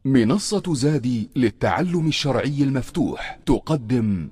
منصة زادي للتعلم الشرعي المفتوح تقدم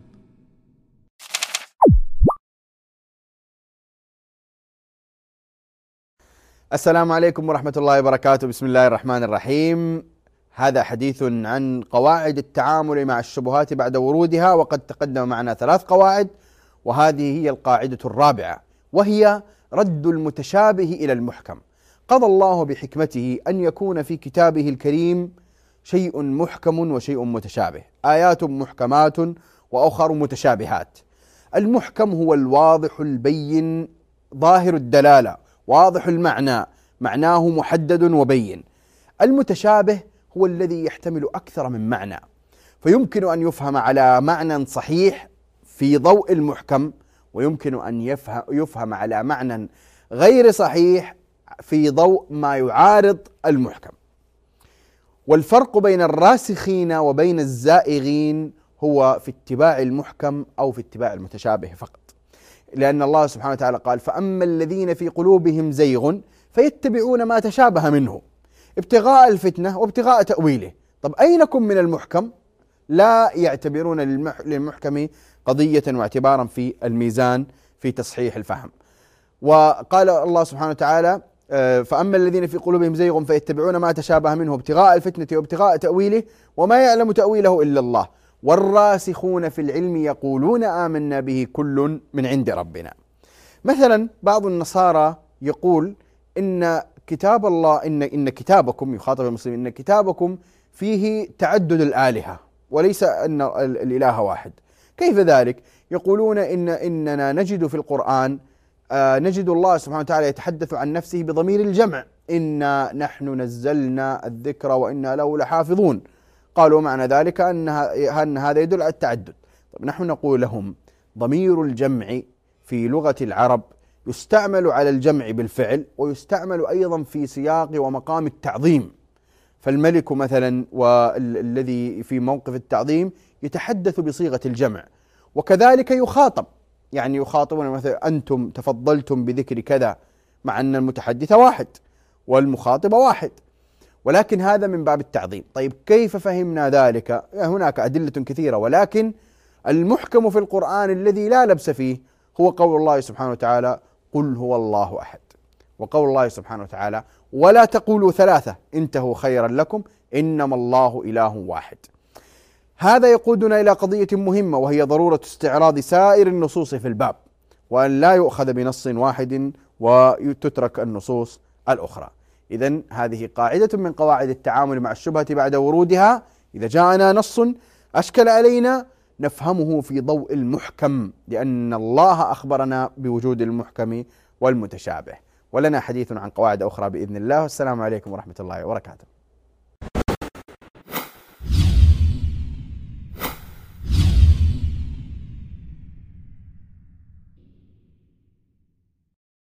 السلام عليكم ورحمة الله وبركاته. بسم الله الرحمن الرحيم. هذا حديث عن قواعد التعامل مع الشبهات بعد ورودها، وقد تقدم معنا 3 قواعد، وهذه هي القاعدة الرابعة، وهي رد المتشابه إلى المحكم. قضى الله بحكمته أن يكون في كتابه الكريم شيء محكم وشيء متشابه، آيات محكمات وأخر متشابهات. المحكم هو الواضح البين ظاهر الدلالة واضح المعنى، معناه محدد وبين. المتشابه هو الذي يحتمل أكثر من معنى، فيمكن أن يفهم على معنى صحيح في ضوء المحكم، ويمكن أن يفهم على معنى غير صحيح في ضوء ما يعارض المحكم. والفرق بين الراسخين وبين الزائغين هو في اتباع المحكم أو في اتباع المتشابه فقط، لأن الله سبحانه وتعالى قال: فأما الذين في قلوبهم زيغ فيتبعون ما تشابه منه ابتغاء الفتنة وابتغاء تأويله. طب أينكم من المحكم؟ لا يعتبرون للمحكم قضية واعتبارا في الميزان في تصحيح الفهم. وقال الله سبحانه وتعالى: فأما الذين في قلوبهم زيغ فيتبعون ما تشابه منه ابتغاء الفتنة وابتغاء تأويله وما يعلم تأويله إلا الله والراسخون في العلم يقولون آمنا به كل من عند ربنا. مثلا بعض النصارى يقول إن كتاب الله إن كتابكم، يخاطب المسلمين، إن كتابكم فيه تعدد الآلهة وليس أن الإله واحد. كيف ذلك؟ يقولون إننا نجد في القرآن نجد الله سبحانه وتعالى يتحدث عن نفسه بضمير الجمع: إنا نحن نزلنا الذكر وإنا له لحافظون. قالوا معنى ذلك أن هذا يدل على التعدد. طيب نحن نقول لهم: ضمير الجمع في لغة العرب يستعمل على الجمع بالفعل، ويستعمل أيضا في سياق ومقام التعظيم. فالملك مثلا والذي في موقف التعظيم يتحدث بصيغة الجمع، وكذلك يخاطب، يعني يخاطبون مثلا: أنتم تفضلتم بذكر كذا، مع أن المتحدث واحد والمخاطب واحد، ولكن هذا من باب التعظيم. طيب كيف فهمنا ذلك؟ هناك أدلة كثيرة، ولكن المحكم في القرآن الذي لا لبس فيه هو قول الله سبحانه وتعالى: قل هو الله أحد، وقول الله سبحانه وتعالى: ولا تقولوا 3 انتهوا خيرا لكم إنما الله إله واحد. هذا يقودنا إلى قضية مهمة، وهي ضرورة استعراض سائر النصوص في الباب، وأن لا يؤخذ بنص واحد وتترك النصوص الأخرى. إذن هذه قاعدة من قواعد التعامل مع الشبهة بعد ورودها. إذا جاءنا نص أشكل علينا نفهمه في ضوء المحكم، لأن الله أخبرنا بوجود المحكم والمتشابه. ولنا حديث عن قواعد أخرى بإذن الله. والسلام عليكم ورحمة الله وبركاته.